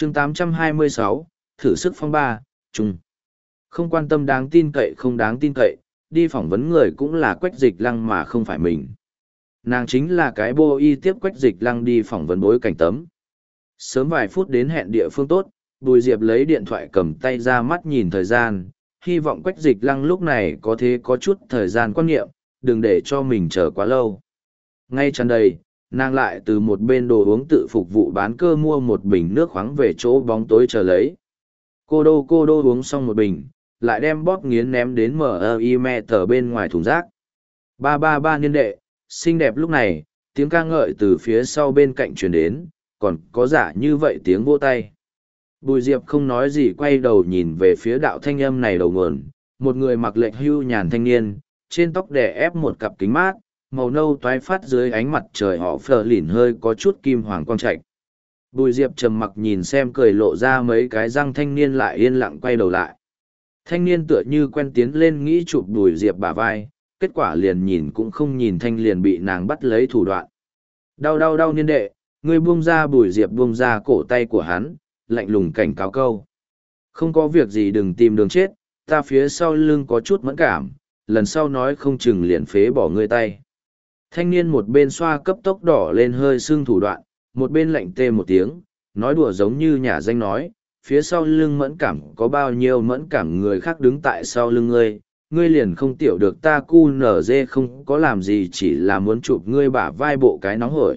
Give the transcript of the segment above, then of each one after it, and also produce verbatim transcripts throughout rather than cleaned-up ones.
chương tám trăm hai mươi sáu, thử sức phong ba, chung. Không quan tâm đáng tin cậy không đáng tin cậy, đi phỏng vấn người cũng là Quách Dịch Lăng mà không phải mình. Nàng chính là cái bô y tiếp Quách Dịch Lăng đi phỏng vấn bối cảnh tấm. Sớm vài phút đến hẹn địa phương tốt, Bùi Diệp lấy điện thoại cầm tay ra mắt nhìn thời gian, hy vọng Quách Dịch Lăng lúc này có thể có chút thời gian quan niệm, đừng để cho mình chờ quá lâu. Ngay chân đây, nàng lại từ một bên đồ uống tự phục vụ bán cơ mua một bình nước khoáng về chỗ bóng tối chờ lấy. Cô đô cô đô uống xong một bình, lại đem bóp nghiến ném đến em i mẹ tờ bên ngoài thùng rác. Ba ba ba niên đệ, xinh đẹp lúc này, tiếng ca ngợi từ phía sau bên cạnh truyền đến, còn có giả như vậy tiếng vỗ tay. Bùi Diệp không nói gì quay đầu nhìn về phía đạo thanh âm này đầu nguồn, một người mặc lệch hưu nhàn thanh niên, trên tóc đè ép một cặp kính mát, màu nâu toái phát dưới ánh mặt trời họ phờ lỉn hơi có chút kim hoàng quang trạch. Bùi Diệp trầm mặc nhìn xem cười lộ ra mấy cái răng thanh niên lại yên lặng quay đầu lại. Thanh niên tựa như quen tiến lên nghĩ chụp Bùi Diệp bả vai, kết quả liền nhìn cũng không nhìn thanh liền bị nàng bắt lấy thủ đoạn. Đau đau đau niên đệ, ngươi buông ra. Bùi Diệp buông ra cổ tay của hắn, lạnh lùng cảnh cáo câu. Không có việc gì đừng tìm đường chết, ta phía sau lưng có chút mẫn cảm, lần sau nói không chừng liền phế bỏ ngươi tay. Thanh niên một bên xoa cấp tốc đỏ lên hơi sưng thủ đoạn, một bên lạnh tê một tiếng, nói đùa giống như nhà danh nói, phía sau lưng mẫn cảm có bao nhiêu mẫn cảm người khác đứng tại sau lưng ngươi, ngươi liền không tiểu được ta cu nở dê không có làm gì chỉ là muốn chụp ngươi bả vai bộ cái nóng hổi.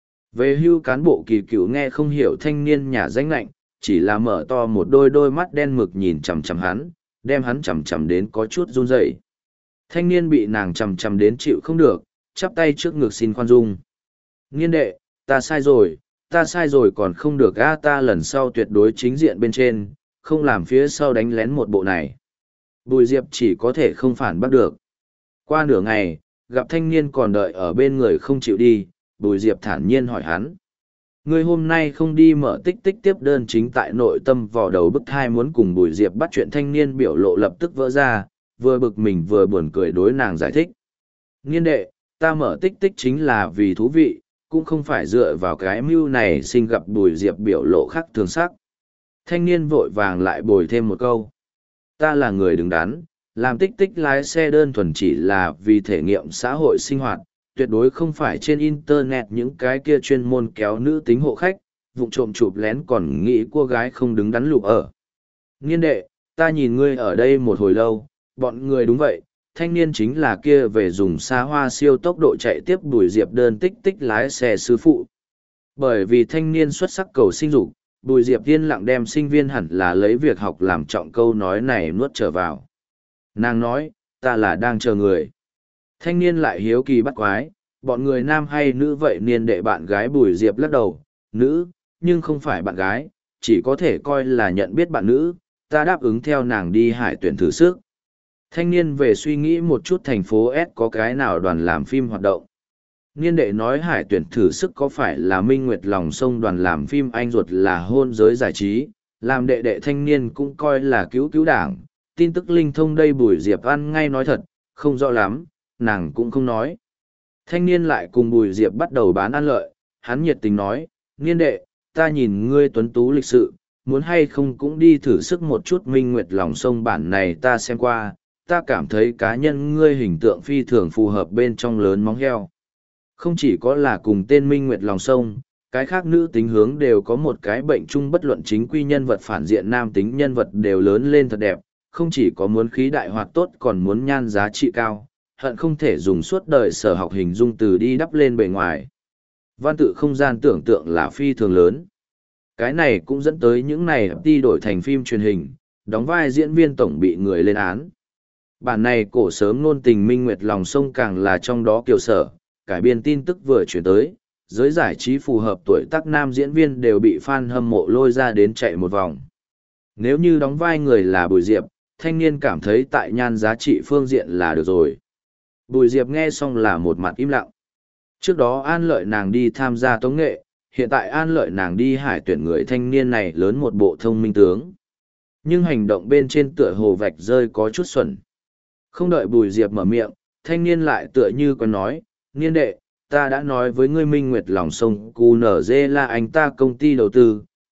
Về hưu cán bộ kỳ cựu nghe không hiểu thanh niên nhà danh lạnh, chỉ là mở to một đôi đôi mắt đen mực nhìn chằm chằm hắn, đem hắn chằm chằm đến có chút run rẩy. Thanh niên bị nàng chằm chằm đến chịu không được, chắp tay trước ngực xin khoan dung. Niên đệ, ta sai rồi, ta sai rồi còn không được a, ta lần sau tuyệt đối chính diện bên trên, không làm phía sau đánh lén một bộ này. Bùi Diệp chỉ có thể không phản bác được. Qua nửa ngày, gặp thanh niên còn đợi ở bên người không chịu đi, Bùi Diệp thản nhiên hỏi hắn. Ngươi hôm nay không đi mở tích tích tiếp đơn chính tại nội tâm vò đầu bức thai muốn cùng Bùi Diệp bắt chuyện thanh niên biểu lộ lập tức vỡ ra, vừa bực mình vừa buồn cười đối nàng giải thích. Niên đệ, ta mở tích tích chính là vì thú vị, cũng không phải dựa vào cái mưu này sinh gặp Bùi Diệp biểu lộ khác thường sắc. Thanh niên vội vàng lại bồi thêm một câu. Ta là người đứng đắn, làm tích tích lái xe đơn thuần chỉ là vì thể nghiệm xã hội sinh hoạt, tuyệt đối không phải trên internet những cái kia chuyên môn kéo nữ tính hộ khách, vụng trộm chụp lén còn nghĩ cô gái không đứng đắn lục ở. Niên đệ, ta nhìn ngươi ở đây một hồi lâu, bọn người đúng vậy, thanh niên chính là kia về dùng xa hoa siêu tốc độ chạy tiếp Bùi Diệp đơn tích tích lái xe sư phụ. Bởi vì thanh niên xuất sắc cầu sinh dục, Bùi Diệp yên lặng đem sinh viên hẳn là lấy việc học làm trọng câu nói này nuốt trở vào. Nàng nói, ta là đang chờ người. Thanh niên lại hiếu kỳ bắt quái, bọn người nam hay nữ vậy niên đệ bạn gái Bùi Diệp lắc đầu, nữ, nhưng không phải bạn gái, chỉ có thể coi là nhận biết bạn nữ, ta đáp ứng theo nàng đi hải tuyển thử sức. Thanh niên về suy nghĩ một chút thành phố S có cái nào đoàn làm phim hoạt động. Niên đệ nói hải tuyển thử sức có phải là Minh Nguyệt lòng sông đoàn làm phim anh ruột là hôn giới giải trí, làm đệ đệ thanh niên cũng coi là cứu cứu đảng, tin tức linh thông đây Bùi Diệp ăn ngay nói thật, không rõ lắm, nàng cũng không nói. Thanh niên lại cùng Bùi Diệp bắt đầu bán ăn lợi, hắn nhiệt tình nói, niên đệ, ta nhìn ngươi tuấn tú lịch sự, muốn hay không cũng đi thử sức một chút Minh Nguyệt lòng sông bản này ta xem qua, ta cảm thấy cá nhân ngươi hình tượng phi thường phù hợp bên trong lớn móng heo. Không chỉ có là cùng tên Minh Nguyệt lòng sông, cái khác nữ tính hướng đều có một cái bệnh chung bất luận chính quy nhân vật phản diện nam tính nhân vật đều lớn lên thật đẹp, không chỉ có muốn khí đại hoạt tốt còn muốn nhan giá trị cao, hận không thể dùng suốt đời sở học hình dung từ đi đắp lên bề ngoài. Văn tự không gian tưởng tượng là phi thường lớn. Cái này cũng dẫn tới những này đi đổi thành phim truyền hình, đóng vai diễn viên tổng bị người lên án. Bản này cổ sớm nôn tình Minh Nguyệt lòng sông càng là trong đó kiều sở, cải biên tin tức vừa chuyển tới, giới giải trí phù hợp tuổi tác nam diễn viên đều bị fan hâm mộ lôi ra đến chạy một vòng. Nếu như đóng vai người là Bùi Diệp, thanh niên cảm thấy tại nhan giá trị phương diện là được rồi. Bùi Diệp nghe xong là một mặt im lặng. Trước đó an lợi nàng đi tham gia tống nghệ, hiện tại an lợi nàng đi hải tuyển người thanh niên này lớn một bộ thông minh tướng. Nhưng hành động bên trên tựa hồ vạch rơi có chút xuẩn. Không đợi Bùi Diệp mở miệng, thanh niên lại tựa như còn nói, niên đệ, ta đã nói với ngươi Minh Nguyệt lòng sông cu nở dê là anh ta công ty đầu tư,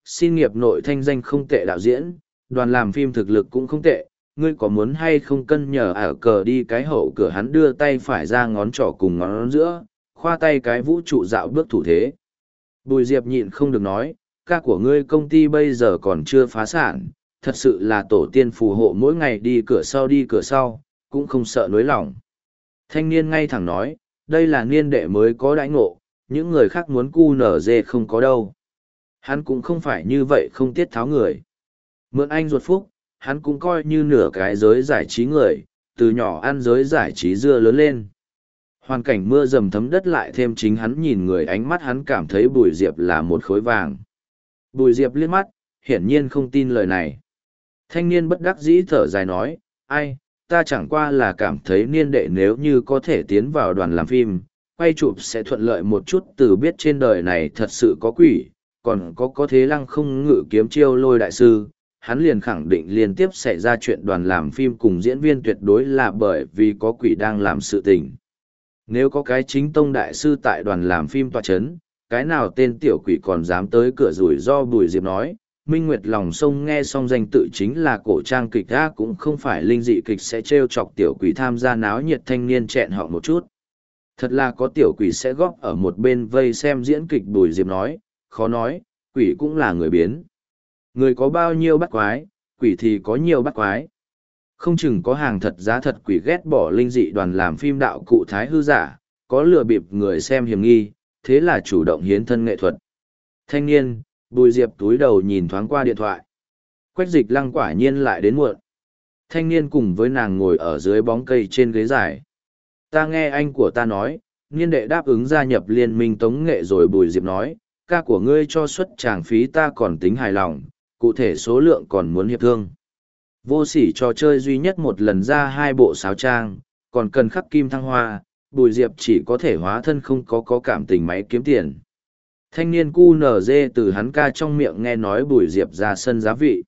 xin nghiệp nội thanh danh không tệ đạo diễn, đoàn làm phim thực lực cũng không tệ, ngươi có muốn hay không cân nhờ ở cờ đi cái hậu cửa hắn đưa tay phải ra ngón trỏ cùng ngón giữa, khoa tay cái vũ trụ dạo bước thủ thế. Bùi Diệp nhịn không được nói, ca của ngươi công ty bây giờ còn chưa phá sản, thật sự là tổ tiên phù hộ mỗi ngày đi cửa sau đi cửa sau, cũng không sợ nối lòng. Thanh niên ngay thẳng nói, đây là niên đệ mới có đãi ngộ, những người khác muốn cu nở dê không có đâu. Hắn cũng không phải như vậy không tiết tháo người. Mượn anh ruột phúc, hắn cũng coi như nửa cái giới giải trí người, từ nhỏ ăn giới giải trí dưa lớn lên. Hoàn cảnh mưa dầm thấm đất lại thêm chính hắn nhìn người, ánh mắt hắn cảm thấy Bùi Diệp là một khối vàng. Bùi Diệp liếc mắt, hiển nhiên không tin lời này. Thanh niên bất đắc dĩ thở dài nói, ai, ta chẳng qua là cảm thấy niên đệ nếu như có thể tiến vào đoàn làm phim, quay chụp sẽ thuận lợi một chút, từ biết trên đời này thật sự có quỷ, còn có có thế lăng không ngự kiếm chiêu lôi đại sư, hắn liền khẳng định liên tiếp xảy ra chuyện đoàn làm phim cùng diễn viên tuyệt đối là bởi vì có quỷ đang làm sự tình. Nếu có cái chính tông đại sư tại đoàn làm phim tọa chấn, cái nào tên tiểu quỷ còn dám tới cửa rủi ro. Bùi Diệp nói. Minh Nguyệt lòng sông nghe xong danh tự chính là cổ trang kịch ra, cũng không phải linh dị kịch sẽ trêu chọc tiểu quỷ tham gia náo nhiệt. Thanh niên chẹn họ một chút. Thật là có tiểu quỷ sẽ góp ở một bên vây xem diễn kịch. Bùi Diệp nói, khó nói, quỷ cũng là người biến. Người có bao nhiêu bắt quái, quỷ thì có nhiều bắt quái. Không chừng có hàng thật giá thật quỷ ghét bỏ linh dị đoàn làm phim đạo cụ thái hư giả, có lừa bịp người xem hiểm nghi, thế là chủ động hiến thân nghệ thuật. Thanh niên, Bùi Diệp túi đầu nhìn thoáng qua điện thoại. Quách Dịch Lăng quả nhiên lại đến muộn. Thanh niên cùng với nàng ngồi ở dưới bóng cây trên ghế dài. Ta nghe anh của ta nói, niên đệ đáp ứng gia nhập liên minh tống nghệ rồi. Bùi Diệp nói, ca của ngươi cho suất tràng phí ta còn tính hài lòng, cụ thể số lượng còn muốn hiệp thương. Vô sỉ trò chơi duy nhất một lần ra hai bộ sáo trang, còn cần khắc kim thăng hoa, Bùi Diệp chỉ có thể hóa thân không có có cảm tình máy kiếm tiền. Thanh niên cu nở dê từ hắn ca trong miệng nghe nói Bùi Diệp ra sân giá vị.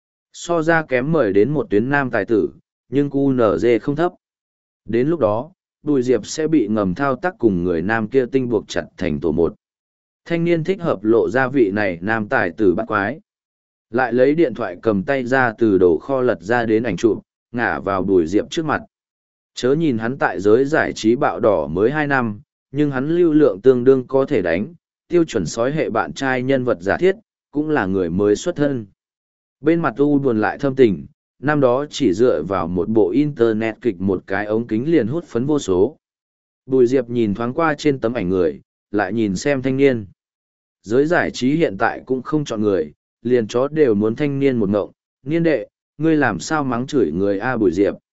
So ra kém mời đến một tuyến nam tài tử, nhưng cu nở dê không thấp. Đến lúc đó, Bùi Diệp sẽ bị ngầm thao tác cùng người nam kia tinh buộc chặt thành tổ một. Thanh niên thích hợp lộ ra vị này nam tài tử bắt quái. Lại lấy điện thoại cầm tay ra từ đồ kho lật ra đến ảnh chụp, ngả vào Bùi Diệp trước mặt. Chớ nhìn hắn tại giới giải trí bạo đỏ mới hai năm, nhưng hắn lưu lượng tương đương có thể đánh, tiêu chuẩn sói hệ bạn trai nhân vật giả thiết, cũng là người mới xuất thân. Bên mặt u buồn lại thâm tình, năm đó chỉ dựa vào một bộ internet kịch một cái ống kính liền hút phấn vô số. Bùi Diệp nhìn thoáng qua trên tấm ảnh người, lại nhìn xem thanh niên. Giới giải trí hiện tại cũng không chọn người, liền chó đều muốn thanh niên một ngộng. Niên đệ, ngươi làm sao mắng chửi người A. Bùi Diệp.